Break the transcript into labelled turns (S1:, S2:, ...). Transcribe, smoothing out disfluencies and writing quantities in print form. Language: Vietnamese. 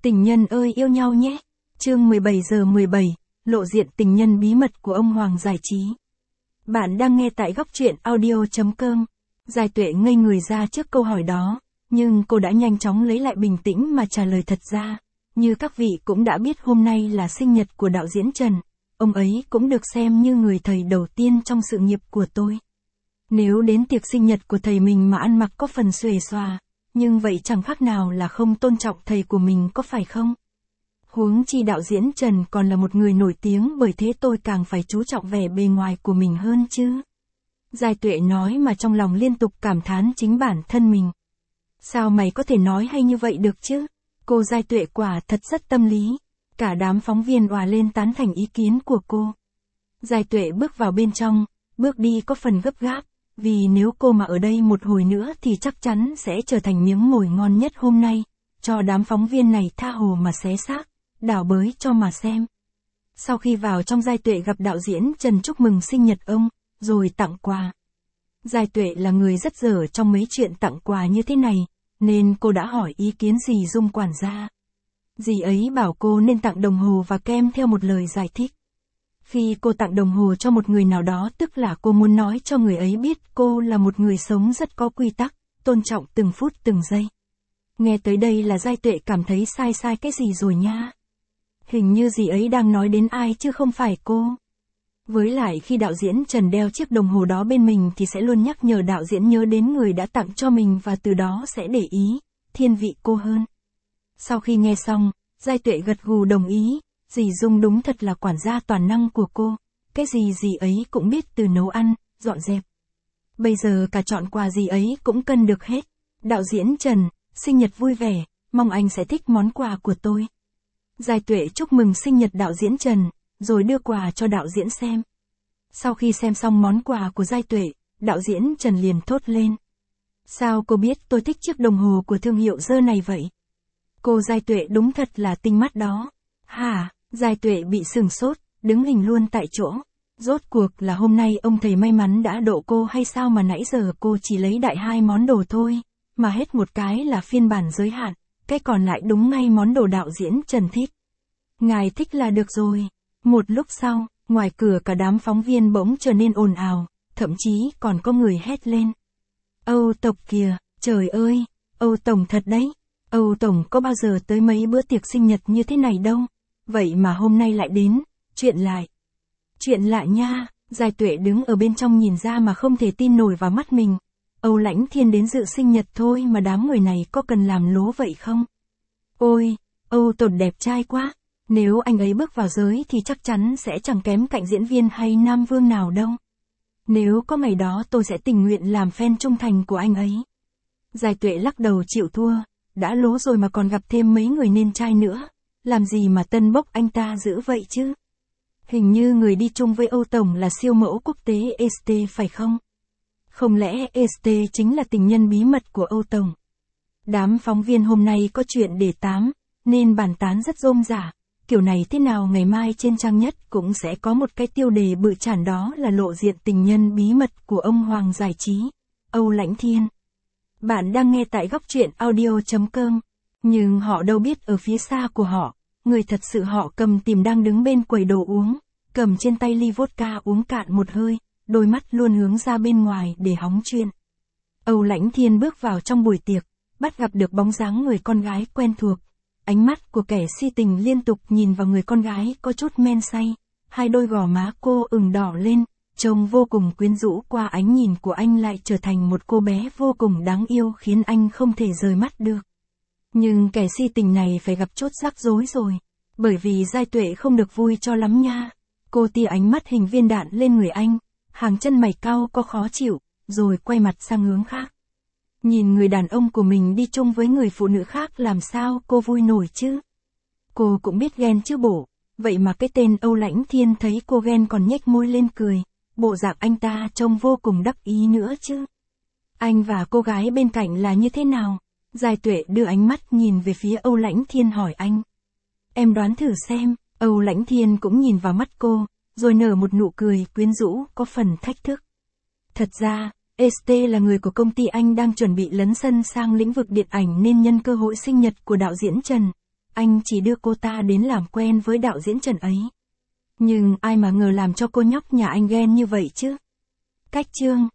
S1: Tình nhân ơi yêu nhau nhé. Chương 17:17, lộ diện tình nhân bí mật của ông Hoàng giải trí. Bạn đang nghe tại góc truyện audio.com. Giai Tuệ ngây người ra trước câu hỏi đó, nhưng cô đã nhanh chóng lấy lại bình tĩnh mà trả lời thật ra. Như các vị cũng đã biết hôm nay là sinh nhật của đạo diễn Trần. Ông ấy cũng được xem như người thầy đầu tiên trong sự nghiệp của tôi. Nếu đến tiệc sinh nhật của thầy mình mà ăn mặc có phần xuề xòa, nhưng vậy chẳng khác nào là không tôn trọng thầy của mình có phải không? Huống chi đạo diễn Trần còn là một người nổi tiếng, bởi thế tôi càng phải chú trọng vẻ bề ngoài của mình hơn chứ. Giai Tuệ nói mà trong lòng liên tục cảm thán chính bản thân mình. Sao mày có thể nói hay như vậy được chứ? Cô Giai Tuệ quả thật rất tâm lý. Cả đám phóng viên òa lên tán thành ý kiến của cô. Giai Tuệ bước vào bên trong, bước đi có phần gấp gáp, vì nếu cô mà ở đây một hồi nữa thì chắc chắn sẽ trở thành miếng mồi ngon nhất hôm nay, cho đám phóng viên này tha hồ mà xé xác, đảo bới cho mà xem. Sau khi vào trong, Giai Tuệ gặp đạo diễn Trần chúc mừng sinh nhật ông, rồi tặng quà. Giai Tuệ là người rất dở trong mấy chuyện tặng quà như thế này, nên cô đã hỏi ý kiến dì Dung quản gia. Dì ấy bảo cô nên tặng đồng hồ và kem theo một lời giải thích. Khi cô tặng đồng hồ cho một người nào đó, tức là cô muốn nói cho người ấy biết cô là một người sống rất có quy tắc, tôn trọng từng phút từng giây. Nghe tới đây là Giai Tuệ cảm thấy sai cái gì rồi nha. Hình như dì ấy đang nói đến ai chứ không phải cô. Với lại khi đạo diễn Trần đeo chiếc đồng hồ đó bên mình thì sẽ luôn nhắc nhở đạo diễn nhớ đến người đã tặng cho mình, và từ đó sẽ để ý, thiên vị cô hơn. Sau khi nghe xong, Giai Tuệ gật gù đồng ý. Dì Dung đúng thật là quản gia toàn năng của cô, cái gì dì ấy cũng biết, từ nấu ăn, dọn dẹp. Bây giờ cả chọn quà dì ấy cũng cân được hết. Đạo diễn Trần, sinh nhật vui vẻ, mong anh sẽ thích món quà của tôi. Giai Tuệ chúc mừng sinh nhật đạo diễn Trần, rồi đưa quà cho đạo diễn xem. Sau khi xem xong món quà của Giai Tuệ, đạo diễn Trần liền thốt lên. Sao cô biết tôi thích chiếc đồng hồ của thương hiệu dơ này vậy? Cô Giai Tuệ đúng thật là tinh mắt đó. Hả? Giai Tuệ bị sửng sốt, đứng hình luôn tại chỗ. Rốt cuộc là hôm nay ông thầy may mắn đã độ cô hay sao mà nãy giờ cô chỉ lấy đại 2 món đồ thôi, mà hết một cái là phiên bản giới hạn, cái còn lại đúng ngay món đồ đạo diễn Trần thích. Ngài thích là được rồi. Một lúc sau, ngoài cửa cả đám phóng viên bỗng trở nên ồn ào, thậm chí còn có người hét lên. Âu tộc kìa, trời ơi, Âu Tổng thật đấy. Âu Tổng có bao giờ tới mấy bữa tiệc sinh nhật như thế này đâu. Vậy mà hôm nay lại đến, chuyện lại nha. Giai Tuệ đứng ở bên trong nhìn ra mà không thể tin nổi vào mắt mình. Âu Lãnh Thiên đến dự sinh nhật thôi mà đám người này có cần làm lố vậy không? Ôi, Âu Tổng đẹp trai quá. Nếu anh ấy bước vào giới thì chắc chắn sẽ chẳng kém cạnh diễn viên hay nam vương nào đâu. Nếu có ngày đó tôi sẽ tình nguyện làm fan trung thành của anh ấy. Giai Tuệ lắc đầu chịu thua, đã lố rồi mà còn gặp thêm mấy người nên trai nữa. Làm gì mà tân bốc anh ta dữ vậy chứ? Hình như người đi chung với Âu Tổng là siêu mẫu quốc tế Este phải không? Không lẽ Este chính là tình nhân bí mật của Âu Tổng? Đám phóng viên hôm nay có chuyện để tám, nên bàn tán rất rôm rả. Kiểu này thế nào ngày mai trên trang nhất cũng sẽ có một cái tiêu đề bự chản, đó là lộ diện tình nhân bí mật của ông Hoàng giải trí, Âu Lãnh Thiên. Bạn đang nghe tại góc truyện audio.com. Nhưng họ đâu biết ở phía xa của họ, người thật sự họ cầm tìm đang đứng bên quầy đồ uống, cầm trên tay ly vodka uống cạn một hơi, đôi mắt luôn hướng ra bên ngoài để hóng chuyện. Âu Lãnh Thiên bước vào trong buổi tiệc, bắt gặp được bóng dáng người con gái quen thuộc. Ánh mắt của kẻ si tình liên tục nhìn vào người con gái có chút men say, hai đôi gò má cô ửng đỏ lên, trông vô cùng quyến rũ. Qua ánh nhìn của anh lại trở thành một cô bé vô cùng đáng yêu, khiến anh không thể rời mắt được. Nhưng kẻ si tình này phải gặp chốt rắc rối rồi, bởi vì Giai Tuệ không được vui cho lắm nha. Cô tia ánh mắt hình viên đạn lên người anh, hàng chân mày cau có khó chịu, rồi quay mặt sang hướng khác. Nhìn người đàn ông của mình đi chung với người phụ nữ khác làm sao cô vui nổi chứ? Cô cũng biết ghen chứ bộ, vậy mà cái tên Âu Lãnh Thiên thấy cô ghen còn nhếch môi lên cười, bộ dạng anh ta trông vô cùng đắc ý nữa chứ. Anh và cô gái bên cạnh là như thế nào? Giai Tuệ đưa ánh mắt nhìn về phía Âu Lãnh Thiên hỏi anh. Em đoán thử xem. Âu Lãnh Thiên cũng nhìn vào mắt cô, rồi nở một nụ cười quyến rũ có phần thách thức. Thật ra, Este là người của công ty anh đang chuẩn bị lấn sân sang lĩnh vực điện ảnh, nên nhân cơ hội sinh nhật của đạo diễn Trần, anh chỉ đưa cô ta đến làm quen với đạo diễn Trần ấy. Nhưng ai mà ngờ làm cho cô nhóc nhà anh ghen như vậy chứ. Cách chương